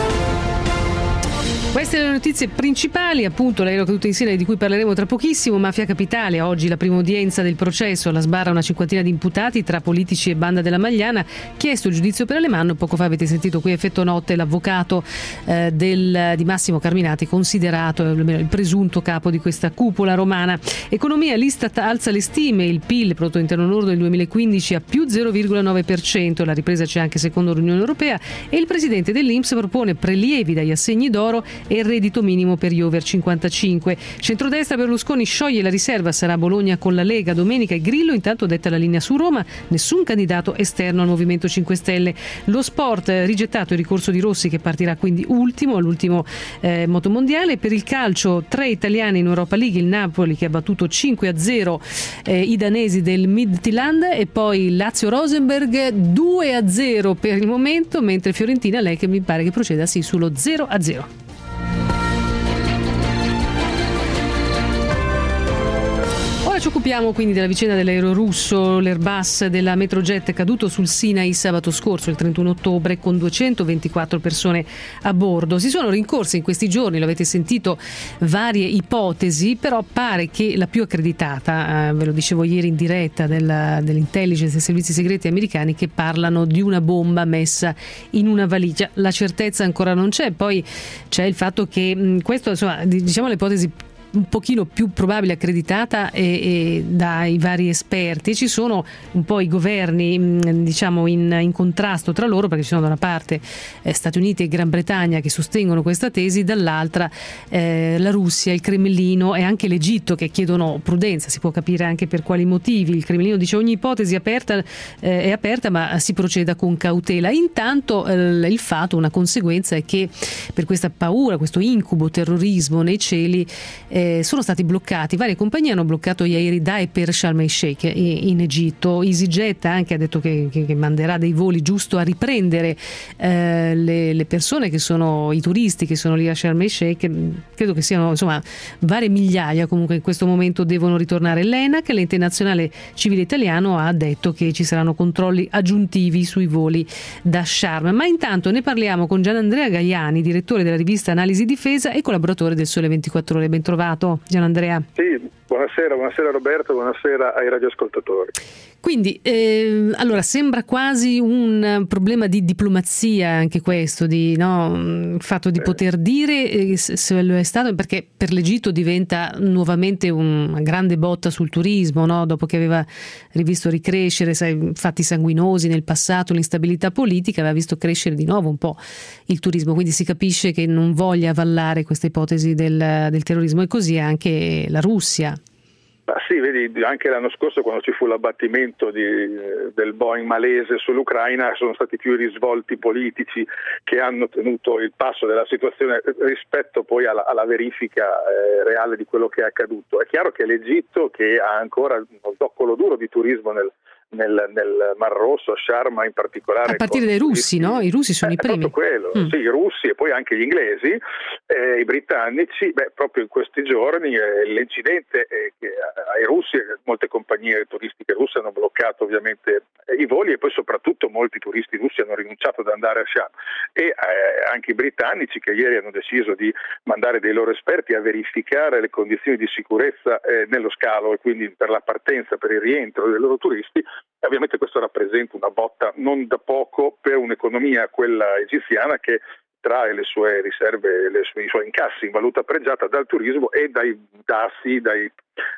[SPEAKER 4] Queste sono le notizie principali, appunto l'aereo caduto in Sinai di cui parleremo tra pochissimo. Mafia Capitale, oggi la prima udienza del processo, alla sbarra una cinquantina di imputati tra politici e banda della Magliana, chiesto il giudizio per Alemanno. Poco fa avete sentito qui a Effetto Notte l'avvocato di Massimo Carminati, considerato il presunto capo di questa cupola romana. Economia, l'Istat alza le stime, il PIL, prodotto interno lordo del 2015 a più 0,9%, la ripresa c'è anche secondo l'Unione Europea, e il presidente dell'INPS propone prelievi dagli assegni d'oro e il reddito minimo per gli over 55. Centrodestra, Berlusconi scioglie la riserva, sarà a Bologna con la Lega domenica, e Grillo intanto detta la linea su Roma, nessun candidato esterno al Movimento 5 Stelle. Lo sport, rigettato il ricorso di Rossi che partirà quindi ultimo all'ultimo motomondiale. Per il calcio, 3 italiani in Europa League, il Napoli che ha battuto 5-0 i danesi del Midtjylland, e poi Lazio-Rosenberg 2-0 per il momento, mentre Fiorentina, lei che mi pare che proceda sullo 0-0. Ci occupiamo quindi della vicenda dell'aereo russo, l'Airbus della Metrojet caduto sul Sinai sabato scorso, il 31 ottobre, con 224 persone a bordo. Si sono rincorse in questi giorni, lo avete sentito, varie ipotesi, però pare che la più accreditata, ve lo dicevo ieri in diretta, dell'intelligence dei servizi segreti americani, che parlano di una bomba messa in una valigia. La certezza ancora non c'è, poi c'è il fatto che questo, insomma, diciamo l'ipotesi un pochino più probabile, accreditata e dai vari esperti. Ci sono un po' i governi diciamo in contrasto tra loro, perché ci sono da una parte Stati Uniti e Gran Bretagna che sostengono questa tesi, dall'altra la Russia, il Cremlino e anche l'Egitto, che chiedono prudenza. Si può capire anche per quali motivi. Il Cremlino dice ogni ipotesi è aperta, ma si proceda con cautela. Intanto il fatto, una conseguenza è che per questa paura, questo incubo terrorismo nei cieli, sono stati bloccati, varie compagnie hanno bloccato gli aerei da e per Sharm el Sheikh in Egitto. EasyJet anche ha detto che manderà dei voli giusto a riprendere le persone che sono, i turisti che sono lì a Sharm el Sheikh. Credo che siano insomma varie migliaia, comunque in questo momento devono ritornare. L'ENAC, l'Ente Nazionale Civile Italiano, ha detto che ci saranno controlli aggiuntivi sui voli da Sharm. Ma intanto ne parliamo con Gianandrea Gaiani, direttore della rivista Analisi Difesa e collaboratore del Sole 24 Ore. Ben trovato, Gianandrea.
[SPEAKER 13] Sì, buonasera Roberto, buonasera ai radioascoltatori.
[SPEAKER 4] Quindi, allora sembra quasi un problema di diplomazia anche questo, il fatto di poter dire se lo è stato, perché per l'Egitto diventa nuovamente una grande botta sul turismo, no? Dopo che aveva rivisto ricrescere fatti sanguinosi nel passato, l'instabilità politica, aveva visto crescere di nuovo un po' il turismo, quindi si capisce che non voglia avvallare questa ipotesi del terrorismo, e così anche la Russia.
[SPEAKER 13] Sì, vedi, anche l'anno scorso quando ci fu l'abbattimento del Boeing malese sull'Ucraina sono stati più i risvolti politici che hanno tenuto il passo della situazione rispetto poi alla verifica reale di quello che è accaduto. È chiaro che l'Egitto, che ha ancora uno zoccolo duro di turismo nel Mar Rosso, a Sharm in particolare.
[SPEAKER 4] A partire dai russi, no? I russi sono i primi.
[SPEAKER 13] Quello, sì, i russi e poi anche gli inglesi, i britannici. Proprio in questi giorni l'incidente che ai russi, molte compagnie turistiche russe hanno bloccato ovviamente i voli, e poi soprattutto molti turisti russi hanno rinunciato ad andare a Sharm, e anche i britannici, che ieri hanno deciso di mandare dei loro esperti a verificare le condizioni di sicurezza nello scalo, e quindi per la partenza, per il rientro dei loro turisti. Ovviamente questo rappresenta una botta non da poco per un'economia, quella egiziana, che trae le sue riserve, i suoi incassi in valuta pregiata dal turismo e dai dassi, dai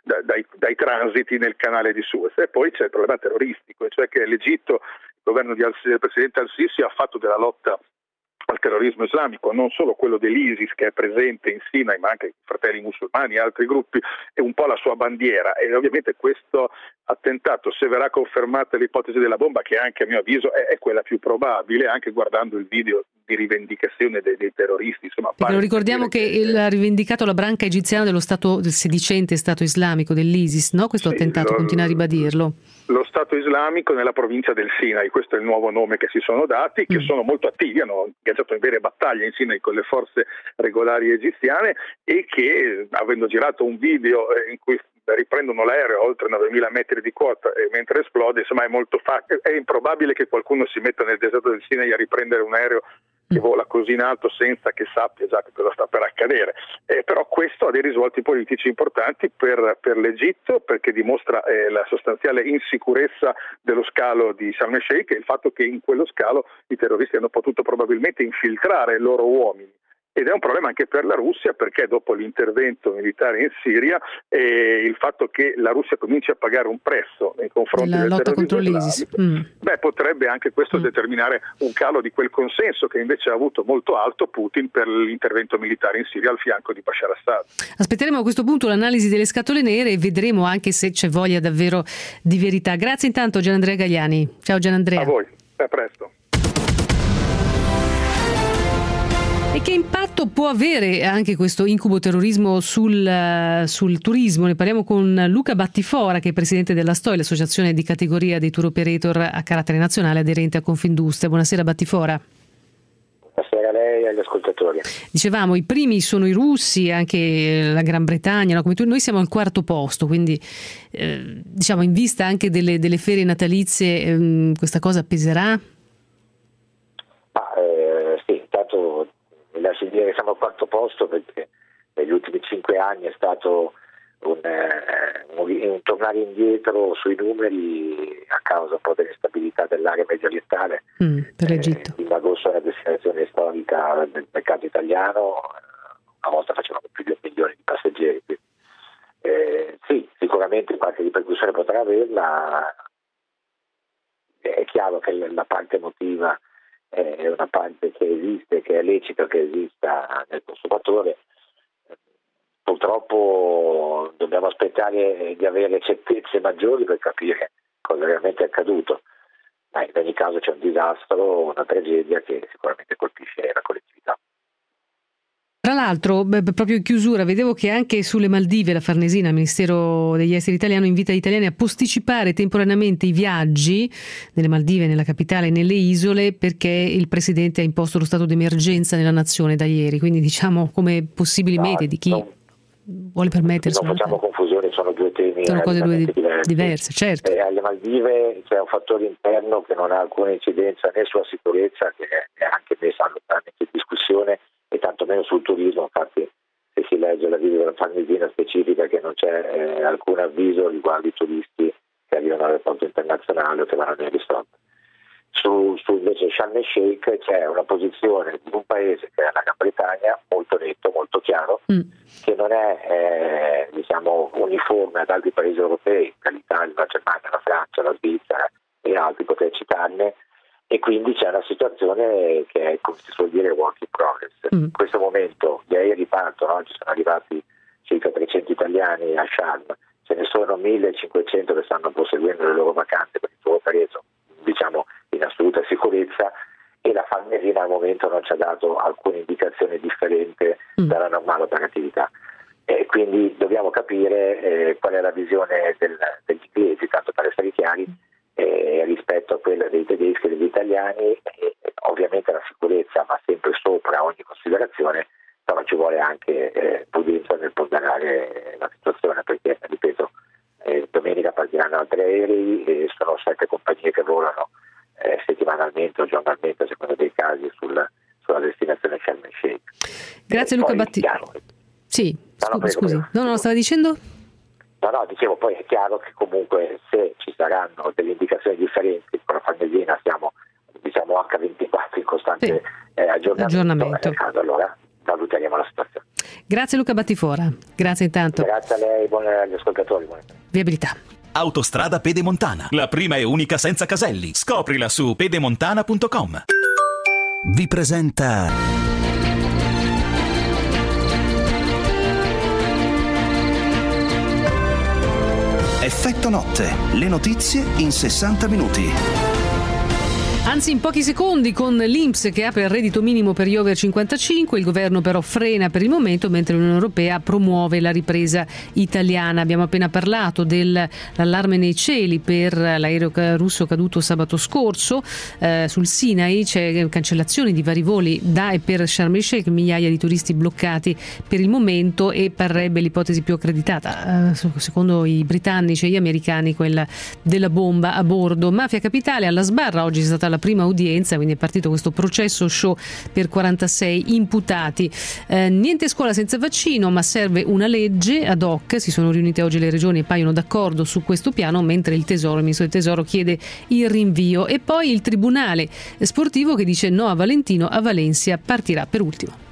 [SPEAKER 13] transiti nel canale di Suez. E poi c'è il problema terroristico, cioè che l'Egitto, il governo del presidente Al-Sisi, ha fatto della lotta al terrorismo islamico, non solo quello dell'ISIS che è presente in Sinai, ma anche i fratelli musulmani e altri gruppi, è un po' la sua bandiera. E ovviamente questo attentato, se verrà confermata l'ipotesi della bomba, che anche a mio avviso è quella più probabile, anche guardando il video di rivendicazione dei terroristi, insomma.
[SPEAKER 4] Perché lo ricordiamo che l'ha rivendicato la branca egiziana del sedicente Stato islamico, dell'ISIS, no? Questo attentato continua a ribadirlo.
[SPEAKER 13] Lo Stato islamico nella provincia del Sinai, questo è il nuovo nome che si sono dati, che sono molto attivi, hanno ingaggiato in vere battaglie in Sinai con le forze regolari egiziane, e che, avendo girato un video in cui riprendono l'aereo a oltre 9.000 metri di quota e mentre esplode, insomma è improbabile che qualcuno si metta nel deserto del Sinai a riprendere un aereo che vola così in alto senza che sappia già che cosa sta per accadere. Però questo ha dei risvolti politici importanti per l'Egitto, perché dimostra la sostanziale insicurezza dello scalo di Sharm el Sheikh, e il fatto che in quello scalo i terroristi hanno potuto probabilmente infiltrare i loro uomini. Ed è un problema anche per la Russia, perché dopo l'intervento militare in Siria, il fatto che la Russia cominci a pagare un prezzo nei confronti del terrorismo islamico, potrebbe anche questo determinare un calo di quel consenso che invece ha avuto molto alto Putin per l'intervento militare in Siria al fianco di Bashar Assad.
[SPEAKER 4] Aspetteremo a questo punto l'analisi delle scatole nere e vedremo anche se c'è voglia davvero di verità. Grazie intanto Gianandrea Gagliani. Ciao Gianandrea.
[SPEAKER 13] A voi, a presto.
[SPEAKER 4] E che impatto può avere anche questo incubo terrorismo sul turismo? Ne parliamo con Luca Battifora, che è presidente della STOI, l'associazione di categoria dei tour operator a carattere nazionale aderente a Confindustria. Buonasera Battifora.
[SPEAKER 14] Buonasera a lei e agli ascoltatori.
[SPEAKER 4] Dicevamo, i primi sono i russi, anche la Gran Bretagna, no? Come noi siamo al quarto posto, quindi diciamo in vista anche delle ferie natalizie questa cosa peserà?
[SPEAKER 14] Sì, intanto mi lasci dire che siamo al quarto posto perché negli ultimi 5 anni è stato un tornare indietro sui numeri a causa un po' dell'instabilità dell'area mediorientale.
[SPEAKER 4] Per l'Egitto.
[SPEAKER 14] Il Magosso è una destinazione storica del mercato italiano, una volta facevamo più di 1 milione di passeggeri. Sì, sicuramente qualche ripercussione potrà averla. È chiaro che la parte emotiva è una parte che esiste, che è lecito che esista nel consumatore. Purtroppo dobbiamo aspettare di avere certezze maggiori per capire cosa realmente è accaduto, ma in ogni caso c'è un disastro, una tragedia che sicuramente colpisce la collettività.
[SPEAKER 4] Tra l'altro, proprio in chiusura, vedevo che anche sulle Maldive la Farnesina, il Ministero degli Esteri italiano, invita gli italiani a posticipare temporaneamente i viaggi nelle Maldive, nella capitale e nelle isole, perché il Presidente ha imposto lo stato d'emergenza nella nazione da ieri, quindi diciamo come possibili mete di chi vuole permettersi.
[SPEAKER 14] Non facciamo confusione, sono due temi.
[SPEAKER 4] Sono cose diverse, certo.
[SPEAKER 14] Alle Maldive c'è un fattore interno che non ha alcuna incidenza né sulla sicurezza, che è anche messa allontanamento in discussione, e tantomeno sul turismo. Infatti se si legge la video della Farnesina specifica che non c'è alcun avviso riguardo i turisti che arrivano all'aeroporto internazionale o che vanno nei ristoranti. Su invece Sharm el Sheikh c'è una posizione di un paese che è la Gran Bretagna molto netto, molto chiaro, che non è diciamo uniforme ad altri paesi europei, l'Italia, la Germania, la Francia, la Svizzera e altri, potrei citarne, e quindi c'è una situazione che è, come si suol dire, work in progress. In questo momento gli aerei partono, oggi sono arrivati circa 300 italiani a Sharm, ce ne sono 1500 che stanno proseguendo le loro vacanze per il tour operator, diciamo in assoluta sicurezza, e la Farnesina al momento non ci ha dato alcuna indicazione differente dalla normale operatività. Quindi dobbiamo capire qual è la visione degli inglesi, tanto per essere chiari, rispetto a quella dei tedeschi e degli italiani. Ovviamente la sicurezza va sempre sopra ogni considerazione, però ci vuole anche prudenza nel ponderare la situazione, perché ripeto, domenica partiranno altri aerei, aerei e sono 7 compagnie che volano settimanalmente o giornalmente a seconda dei casi sulla destinazione Sharm el Sheikh.
[SPEAKER 4] Grazie Luca Battistore. Sì, scusi. No, stava dicendo?
[SPEAKER 14] No, dicevo, poi è chiaro che comunque se ci saranno delle indicazioni differenti con la Farnesina siamo diciamo H24 in costante aggiornamento. Allora valuteremo la situazione.
[SPEAKER 4] Grazie Luca Battifora, grazie intanto.
[SPEAKER 14] Grazie a lei, agli ascoltatori.
[SPEAKER 4] Viabilità.
[SPEAKER 1] Autostrada Pedemontana, la prima e unica senza caselli. Scoprila su pedemontana.com. Vi presenta Effetto Notte, le notizie in 60 minuti.
[SPEAKER 4] Anzi in pochi secondi, con l'INPS che apre il reddito minimo per gli over 55, il governo però frena per il momento mentre l'Unione Europea promuove la ripresa italiana. Abbiamo appena parlato dell'allarme nei cieli per l'aereo russo caduto sabato scorso, sul Sinai c'è cancellazione di vari voli da e per Sharm el Sheikh, migliaia di turisti bloccati per il momento e parrebbe l'ipotesi più accreditata, secondo i britannici e gli americani, quella della bomba a bordo. Mafia Capitale alla sbarra, oggi è stata la prima udienza, quindi è partito questo processo show per 46 imputati. Niente scuola senza vaccino, ma serve una legge ad hoc. Si sono riunite oggi le regioni e paiono d'accordo su questo piano, mentre il Ministro del Tesoro chiede il rinvio. E poi il Tribunale sportivo che dice no a Valentino, a Valencia partirà per ultimo.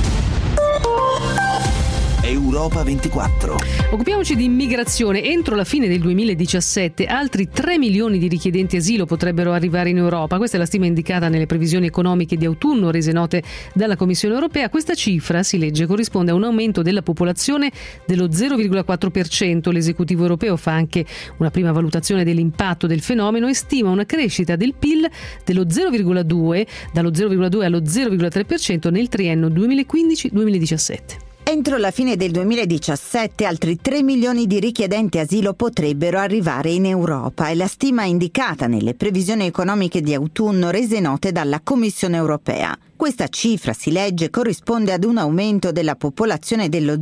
[SPEAKER 1] Europa 24.
[SPEAKER 4] Occupiamoci di immigrazione. Entro la fine del 2017 altri 3 milioni di richiedenti asilo potrebbero arrivare in Europa. Questa è la stima indicata nelle previsioni economiche di autunno rese note dalla Commissione Europea. Questa cifra, si legge, corrisponde a un aumento della popolazione dello 0,4%. L'esecutivo europeo fa anche una prima valutazione dell'impatto del fenomeno e stima una crescita del PIL dello 0,2, dallo 0,2 allo 0,3% nel triennio 2015-2017.
[SPEAKER 15] Entro la fine del 2017 altri 3 milioni di richiedenti asilo potrebbero arrivare in Europa. È la stima indicata nelle previsioni economiche di autunno rese note dalla Commissione Europea. Questa cifra, si legge, corrisponde ad un aumento della popolazione dello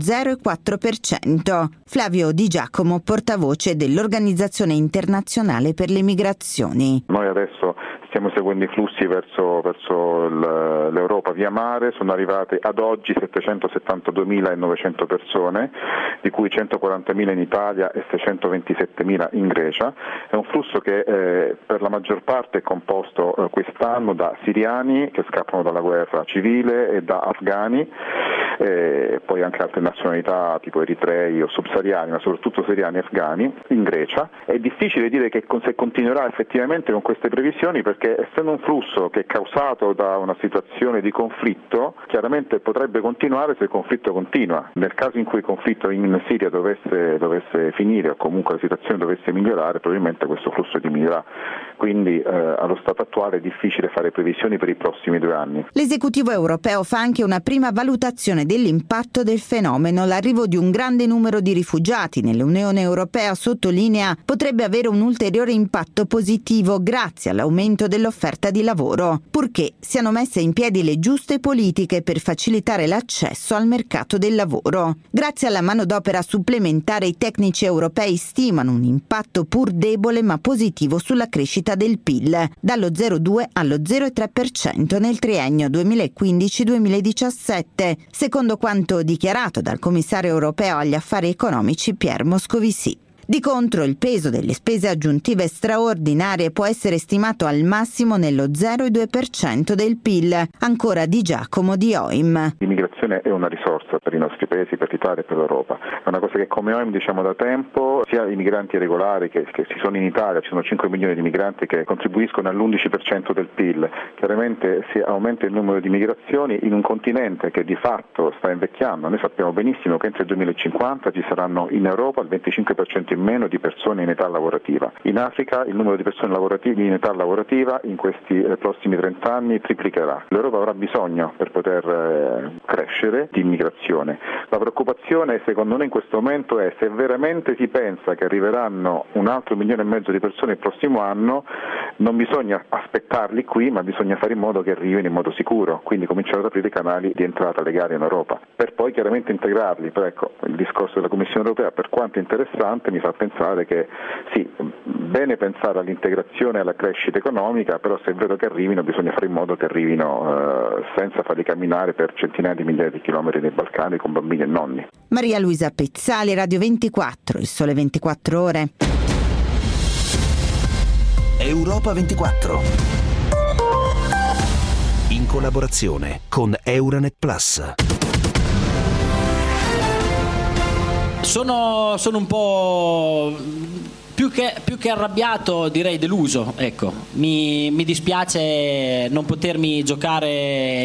[SPEAKER 15] 0,4%. Flavio Di Giacomo, portavoce dell'Organizzazione Internazionale per le Migrazioni.
[SPEAKER 16] Noi adesso stiamo seguendo i flussi verso l'Europa via mare. Sono arrivate ad oggi 772.900 persone, di cui 140.000 in Italia e 627.000 in Grecia. È un flusso che per la maggior parte è composto quest'anno da siriani che scappano dalla guerra civile e da afghani, poi anche altre nazionalità tipo eritrei o subsahariani, ma soprattutto siriani e afghani in Grecia. È difficile dire che se continuerà effettivamente con queste previsioni, perché essendo un flusso che è causato da una situazione di conflitto, chiaramente potrebbe continuare se il conflitto continua. Nel caso in cui il conflitto in Siria dovesse finire o comunque la situazione dovesse migliorare, probabilmente questo flusso diminuirà. Quindi allo stato attuale è difficile fare previsioni per i prossimi 2 anni.
[SPEAKER 15] L'esecutivo europeo fa anche una prima valutazione dell'impatto del fenomeno. L'arrivo di un grande numero di rifugiati nell'Unione Europea, sottolinea, potrebbe avere un ulteriore impatto positivo grazie all'aumento dell'offerta di lavoro, purché siano messe in piedi le giuste politiche per facilitare l'accesso al mercato del lavoro. Grazie alla manodopera supplementare, i tecnici europei stimano un impatto pur debole ma positivo sulla crescita del PIL, dallo 0,2 allo 0,3% nel triennio 2015-2017, secondo quanto dichiarato dal commissario europeo agli affari economici Pierre Moscovici. Di contro, il peso delle spese aggiuntive straordinarie può essere stimato al massimo nello 0,2% del PIL. Ancora Di Giacomo di OIM.
[SPEAKER 16] L'immigrazione è una risorsa per i nostri paesi, per l'Italia e per l'Europa. È una cosa che come OIM diciamo da tempo, sia i migranti regolari che ci sono in Italia, ci sono 5 milioni di migranti che contribuiscono all'11% del PIL. Chiaramente si aumenta il numero di migrazioni in un continente che di fatto sta invecchiando. Noi sappiamo benissimo che entro il 2050 ci saranno in Europa il 25% in meno di persone in età lavorativa. In Africa il numero di persone in età lavorativa in questi prossimi 30 anni triplicherà. L'Europa avrà bisogno, per poter crescere, di immigrazione. La preoccupazione secondo noi in questo momento è se veramente si pensa che arriveranno 1,5 milioni di persone il prossimo anno, non bisogna aspettarli qui, ma bisogna fare in modo che arrivino in modo sicuro, quindi cominciare ad aprire i canali di entrata legali in Europa, per poi chiaramente integrarli. Però ecco, il discorso della Commissione Europea, per quanto interessante, mi mi fa pensare che sì, bene pensare all'integrazione e alla crescita economica, però se è vero che arrivino bisogna fare in modo che arrivino senza farli camminare per centinaia di migliaia di chilometri nei Balcani con bambini e nonni.
[SPEAKER 15] Maria Luisa Pezzali, Radio 24, Il Sole 24 Ore.
[SPEAKER 1] Europa 24, in collaborazione con Euranet Plus.
[SPEAKER 17] Sono un po' più che arrabbiato, direi deluso, ecco. Mi dispiace non potermi giocare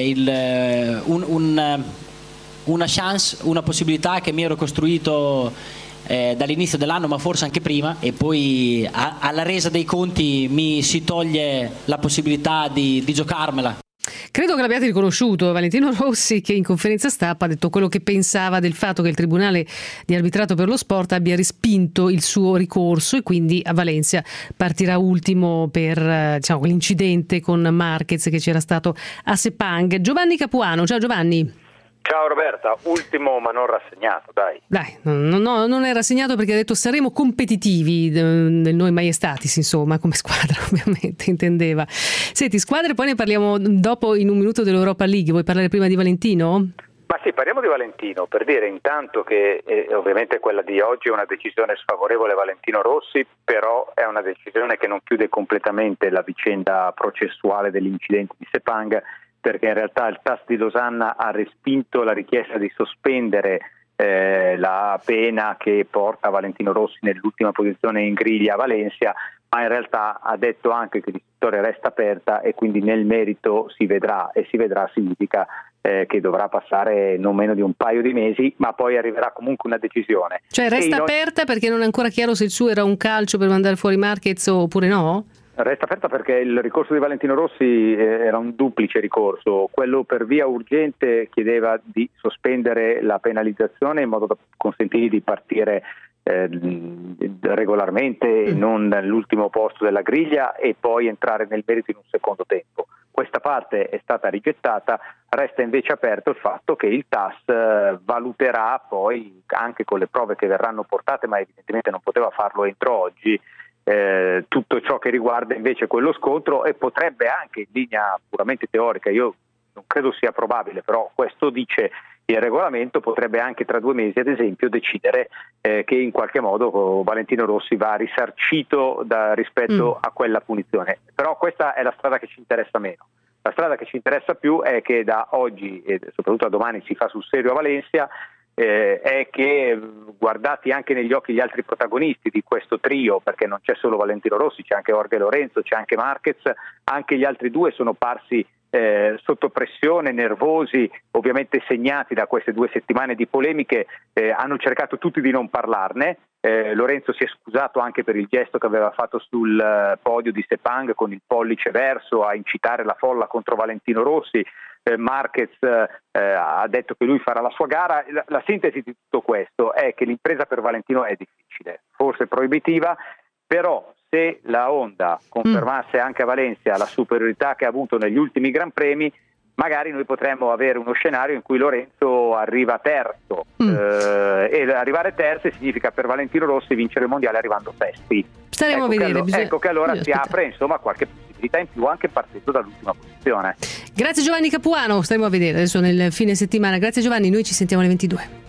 [SPEAKER 17] una chance, una possibilità che mi ero costruito dall'inizio dell'anno, ma forse anche prima, e poi alla resa dei conti mi si toglie la possibilità di giocarmela.
[SPEAKER 4] Credo che l'abbiate riconosciuto Valentino Rossi, che in conferenza stampa ha detto quello che pensava del fatto che il Tribunale di Arbitrato per lo Sport abbia respinto il suo ricorso, e quindi a Valencia partirà ultimo per l'incidente con Marquez che c'era stato a Sepang. Giovanni Capuano, ciao Giovanni.
[SPEAKER 18] Ciao Roberta, ultimo ma non rassegnato, dai.
[SPEAKER 4] No, non è rassegnato perché ha detto saremo competitivi nel noi Maiestatis, insomma, come squadra ovviamente intendeva. Senti, squadre, poi ne parliamo dopo in un minuto dell'Europa League. Vuoi parlare prima di Valentino?
[SPEAKER 18] Ma sì, parliamo di Valentino, per dire intanto che ovviamente quella di oggi è una decisione sfavorevole a Valentino Rossi, però è una decisione che non chiude completamente la vicenda processuale dell'incidente di Sepang, perché in realtà il TAS di Losanna ha respinto la richiesta di sospendere la pena che porta Valentino Rossi nell'ultima posizione in griglia a Valencia, ma in realtà ha detto anche che l'istruttoria resta aperta e quindi nel merito si vedrà, e si vedrà significa che dovrà passare non meno di un paio di mesi, ma poi arriverà comunque una decisione.
[SPEAKER 4] Cioè resta aperta perché non è ancora chiaro se il suo era un calcio per mandare fuori Marquez oppure no?
[SPEAKER 18] Resta aperta perché il ricorso di Valentino Rossi era un duplice ricorso. Quello per via urgente chiedeva di sospendere la penalizzazione in modo da consentirgli di partire regolarmente, non all'ultimo posto della griglia, e poi entrare nel merito in un secondo tempo. Questa parte è stata rigettata, resta invece aperto il fatto che il TAS valuterà poi, anche con le prove che verranno portate, ma evidentemente non poteva farlo entro oggi, tutto ciò che riguarda invece quello scontro, e potrebbe anche, in linea puramente teorica, io non credo sia probabile, però questo dice il regolamento, potrebbe anche tra 2 mesi ad esempio decidere che in qualche modo Valentino Rossi va risarcito rispetto a quella punizione. Però questa è la strada che ci interessa meno. La strada che ci interessa più è che da oggi e soprattutto da domani si fa sul serio a Valencia, è che, guardati anche negli occhi gli altri protagonisti di questo trio, perché non c'è solo Valentino Rossi, c'è anche Jorge Lorenzo, c'è anche Marquez, anche gli altri due sono parsi sotto pressione, nervosi, ovviamente segnati da queste 2 settimane di polemiche, hanno cercato tutti di non parlarne. Lorenzo si è scusato anche per il gesto che aveva fatto sul podio di Sepang con il pollice verso a incitare la folla contro Valentino Rossi. Marquez ha detto che lui farà la sua gara. La sintesi di tutto questo è che l'impresa per Valentino è difficile, forse proibitiva, però se la Honda confermasse anche a Valencia la superiorità che ha avuto negli ultimi Gran Premi, magari noi potremmo avere uno scenario in cui Lorenzo arriva terzo, e arrivare terzi significa per Valentino Rossi vincere il mondiale arrivando sesti.
[SPEAKER 4] Staremo a vedere.
[SPEAKER 18] Ecco che allora si apre insomma qualche possibilità in più anche partendo dall'ultima posizione.
[SPEAKER 4] Grazie Giovanni Capuano, staremo a vedere adesso nel fine settimana. Grazie Giovanni, noi ci sentiamo alle 22.